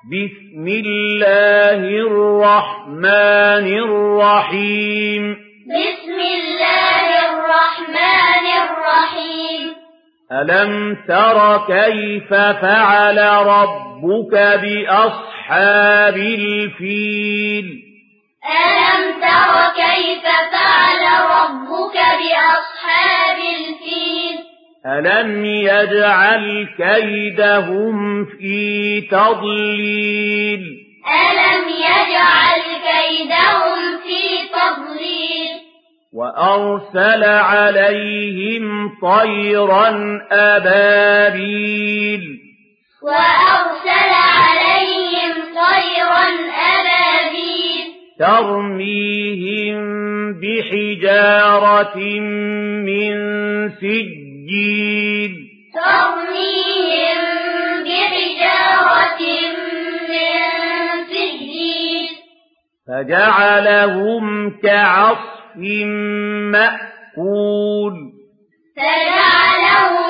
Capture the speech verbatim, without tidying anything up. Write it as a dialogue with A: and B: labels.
A: بسم الله الرحمن الرحيم
B: بسم الله الرحمن الرحيم
A: ألم تر كيف فعل ربك بأصحاب الفيل
B: ألم تر كيف فعل ربك بأصحاب الفيل
A: ألم يجعل كيدهم في تضليل
B: ألم يجعل كيدهم في تضليل
A: وأرسل عليهم طيرا أبابيل
B: وأرسل عليهم طيرا أبابيل
A: ترميهم بحجارة من سجيل
B: ترميهم بحجارة من سجيل
A: فجعلهم كعصف مأكول
B: فجعلهم